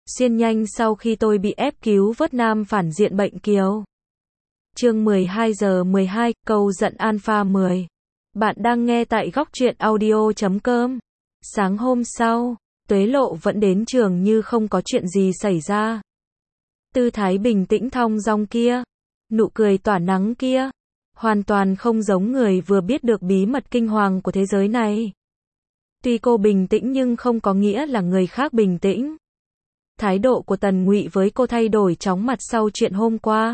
xuyên nhanh sau khi tôi bị ép cứu vớt nam phản diện bệnh kiều. Chương 12 giờ 12, câu giận Alpha 10. Bạn đang nghe tại góc truyện audio.com. Sáng hôm sau, Tuế Lộ vẫn đến trường như không có chuyện gì xảy ra. Tư thái bình tĩnh thong dong kia, nụ cười tỏa nắng kia, hoàn toàn không giống người vừa biết được bí mật kinh hoàng của thế giới này. Tuy cô bình tĩnh nhưng không có nghĩa là người khác bình tĩnh. Thái độ của Tần Ngụy với cô thay đổi chóng mặt sau chuyện hôm qua.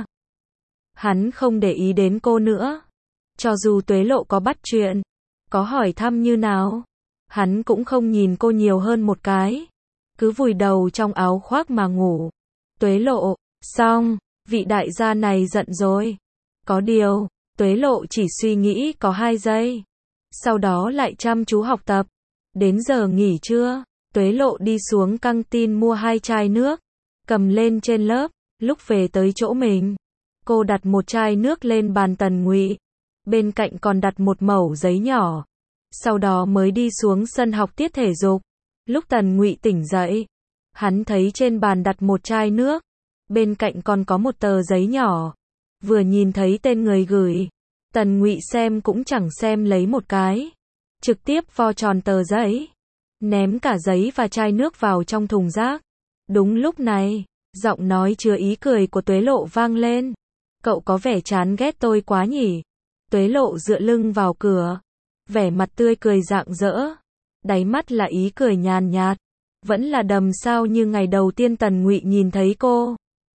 Hắn không để ý đến cô nữa. Cho dù Tuế Lộ có bắt chuyện, có hỏi thăm như nào, hắn cũng không nhìn cô nhiều hơn một cái. Cứ vùi đầu trong áo khoác mà ngủ. Tuế Lộ, xong, vị đại gia này giận rồi. Có điều, Tuế Lộ chỉ suy nghĩ có 2 giây. Sau đó lại chăm chú học tập. Đến giờ nghỉ trưa, Tuế Lộ đi xuống căng tin mua 2 chai nước, cầm lên trên lớp. Lúc về tới chỗ mình, cô đặt một chai nước lên bàn Tần Ngụy, bên cạnh còn đặt một mẩu giấy nhỏ. Sau đó mới đi xuống sân học tiết thể dục. Lúc Tần Ngụy tỉnh dậy, hắn thấy trên bàn đặt một chai nước, bên cạnh còn có một tờ giấy nhỏ. Vừa nhìn thấy tên người gửi, Tần Ngụy xem cũng chẳng xem lấy một cái, trực tiếp vo tròn tờ giấy, ném cả giấy và chai nước vào trong thùng rác. Đúng lúc này, giọng nói chứa ý cười của Tuế Lộ vang lên. Cậu có vẻ chán ghét tôi quá nhỉ? Tuế Lộ dựa lưng vào cửa, vẻ mặt tươi cười rạng rỡ, đáy mắt là ý cười nhàn nhạt, vẫn là đầm sao như ngày đầu tiên Tần Ngụy nhìn thấy cô.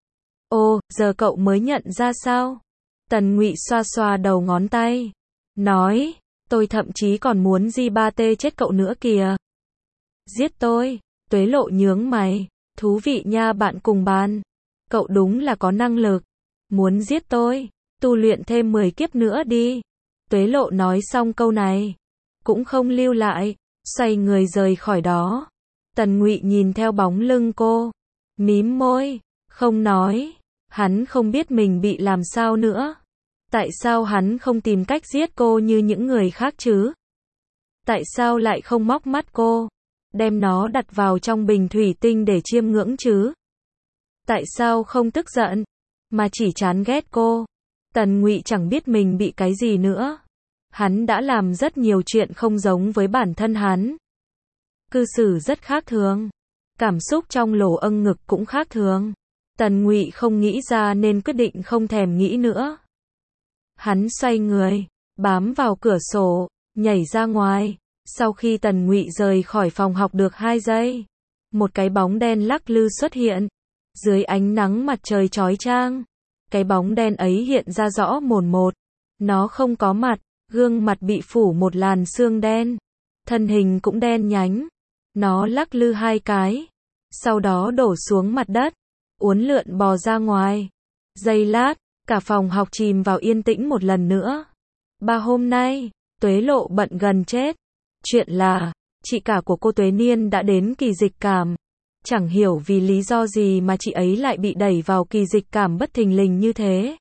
Ô, giờ cậu mới nhận ra sao? Tần Ngụy xoa xoa đầu ngón tay, nói, tôi thậm chí còn muốn G3T chết cậu nữa kìa. Giết tôi? Tuế Lộ nhướng mày, thú vị nha bạn cùng bàn. Cậu đúng là có năng lực. Muốn giết tôi? Tu luyện thêm 10 kiếp nữa đi. Tuế Lộ nói xong câu này, cũng không lưu lại, xoay người rời khỏi đó. Tần Ngụy nhìn theo bóng lưng cô, mím môi, không nói. Hắn không biết mình bị làm sao nữa. Tại sao hắn không tìm cách giết cô như những người khác chứ? Tại sao lại không móc mắt cô, đem nó đặt vào trong bình thủy tinh để chiêm ngưỡng chứ? Tại sao không tức giận, mà chỉ chán ghét cô? Tần Ngụy chẳng biết mình bị cái gì nữa. Hắn đã làm rất nhiều chuyện không giống với bản thân hắn. Cư xử rất khác thường. Cảm xúc trong lỗ âng ngực cũng khác thường. Tần Ngụy không nghĩ ra nên quyết định không thèm nghĩ nữa. Hắn xoay người, bám vào cửa sổ, nhảy ra ngoài. Sau khi Tần Ngụy rời khỏi phòng học được 2 giây, một cái bóng đen lắc lư xuất hiện. Dưới ánh nắng mặt trời chói chang, cái bóng đen ấy hiện ra rõ mồn một. Nó không có mặt, gương mặt bị phủ một làn sương đen. Thân hình cũng đen nhánh. Nó lắc lư 2 cái, sau đó đổ xuống mặt đất, uốn lượn bò ra ngoài. Giây lát, cả phòng học chìm vào yên tĩnh một lần nữa. Hôm nay, Tuế Lộ bận gần chết. Chuyện là, chị cả của cô Tuế Niên đã đến kỳ dịch cảm. Chẳng hiểu vì lý do gì mà chị ấy lại bị đẩy vào kỳ dịch cảm bất thình lình như thế.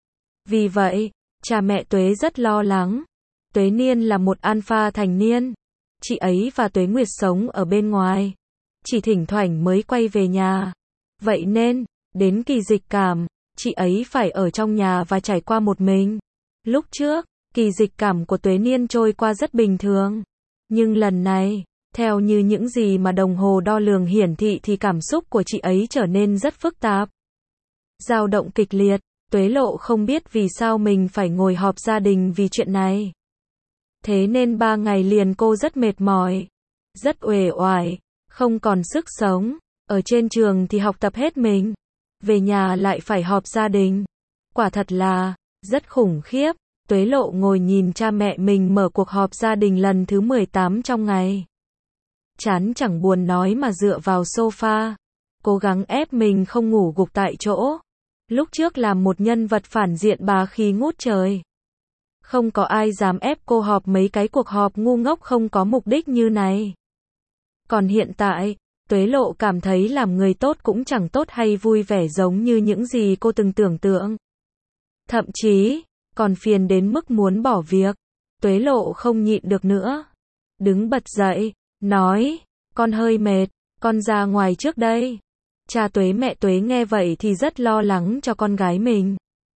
Vì vậy, cha mẹ Tuế rất lo lắng. Tuế Niên là một alpha thành niên. Chị ấy và Tuế Nguyệt sống ở bên ngoài, chỉ thỉnh thoảng mới quay về nhà. Vậy nên, đến kỳ dịch cảm, chị ấy phải ở trong nhà và trải qua một mình. Lúc trước, kỳ dịch cảm của Tuế Niên trôi qua rất bình thường. Nhưng lần này, theo như những gì mà đồng hồ đo lường hiển thị thì cảm xúc của chị ấy trở nên rất phức tạp. Dao động kịch liệt. Tuế Lộ không biết vì sao mình phải ngồi họp gia đình vì chuyện này. Thế nên 3 ngày liền cô rất mệt mỏi, rất uể oải, không còn sức sống. Ở trên trường thì học tập hết mình, về nhà lại phải họp gia đình. Quả thật là rất khủng khiếp. Tuế Lộ ngồi nhìn cha mẹ mình mở cuộc họp gia đình lần thứ 18 trong ngày. Chán chẳng buồn nói mà dựa vào sofa, cố gắng ép mình không ngủ gục tại chỗ. Lúc trước làm một nhân vật phản diện bá khí ngút trời. Không có ai dám ép cô họp mấy cái cuộc họp ngu ngốc không có mục đích như này. Còn hiện tại, Tuế Lộ cảm thấy làm người tốt cũng chẳng tốt hay vui vẻ giống như những gì cô từng tưởng tượng. Thậm chí, còn phiền đến mức muốn bỏ việc. Tuế Lộ không nhịn được nữa. Đứng bật dậy, nói, con hơi mệt, con ra ngoài trước đây. Cha Tuế mẹ Tuế nghe vậy thì rất lo lắng cho con gái mình.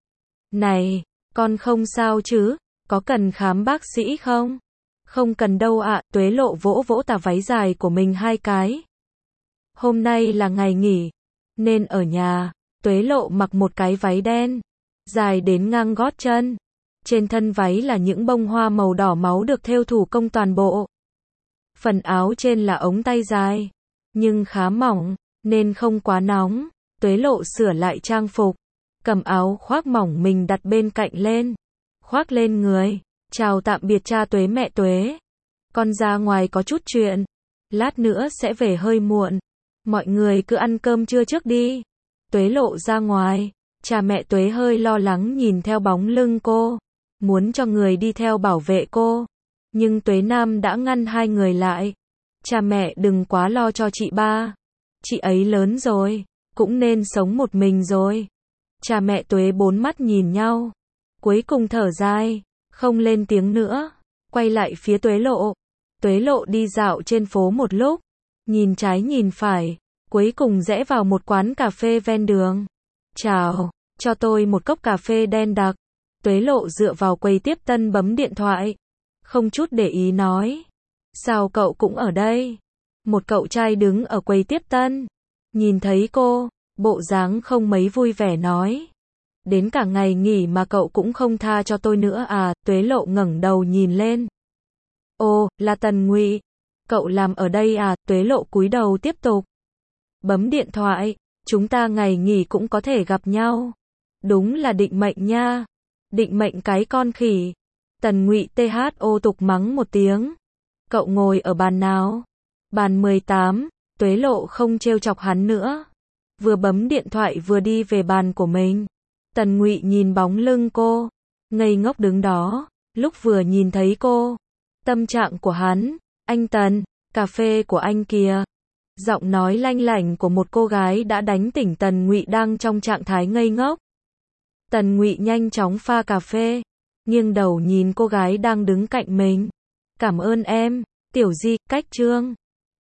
Này, con không sao chứ, có cần khám bác sĩ không? Không cần đâu ạ, Tuế Lộ vỗ vỗ tà váy dài của mình 2 cái. Hôm nay là ngày nghỉ, nên ở nhà, Tuế Lộ mặc một cái váy đen, dài đến ngang gót chân. Trên thân váy là những bông hoa màu đỏ máu được thêu thủ công toàn bộ. Phần áo trên là ống tay dài, nhưng khá mỏng, nên không quá nóng. Tuế Lộ sửa lại trang phục, cầm áo khoác mỏng mình đặt bên cạnh lên, khoác lên người. Chào tạm biệt cha Tuế mẹ Tuế. Con ra ngoài có chút chuyện, lát nữa sẽ về hơi muộn. Mọi người cứ ăn cơm trưa trước đi. Tuế Lộ ra ngoài, cha mẹ Tuế hơi lo lắng nhìn theo bóng lưng cô, muốn cho người đi theo bảo vệ cô. Nhưng Tuế Nam đã ngăn hai người lại. Cha mẹ đừng quá lo cho chị ba. Chị ấy lớn rồi, cũng nên sống một mình rồi. Cha mẹ Tuế bốn mắt nhìn nhau, cuối cùng thở dài, không lên tiếng nữa, quay lại phía Tuế Lộ. Tuế Lộ đi dạo trên phố một lúc, nhìn trái nhìn phải, cuối cùng rẽ vào một quán cà phê ven đường. Chào, cho tôi một cốc cà phê đen đặc. Tuế Lộ dựa vào quầy tiếp tân bấm điện thoại, không chút để ý nói. Sao cậu cũng ở đây? Một cậu trai đứng ở quầy tiếp tân, nhìn thấy cô, bộ dáng không mấy vui vẻ nói. Đến cả ngày nghỉ mà cậu cũng không tha cho tôi nữa à? Tuế Lộ ngẩng đầu nhìn lên. Ồ, là Tần Ngụy. Cậu làm ở đây à? Tuế Lộ cúi đầu tiếp tục bấm điện thoại. Chúng ta ngày nghỉ cũng có thể gặp nhau. Đúng là định mệnh nha. Định mệnh cái con khỉ. Tần Ngụy THO tục mắng một tiếng. Cậu ngồi ở bàn nào? Bàn 18. Tuế Lộ không trêu chọc hắn nữa, vừa bấm điện thoại vừa đi về bàn của mình. Tần Ngụy nhìn bóng lưng cô, ngây ngốc đứng đó. Lúc vừa nhìn thấy cô, tâm trạng của hắn, anh Tần, cà phê của anh kìa. Giọng nói lanh lảnh của một cô gái đã đánh tỉnh Tần Ngụy đang trong trạng thái ngây ngốc. Tần Ngụy nhanh chóng pha cà phê, nghiêng đầu nhìn cô gái đang đứng cạnh mình. Cảm ơn em, Tiểu Di, cách Trương.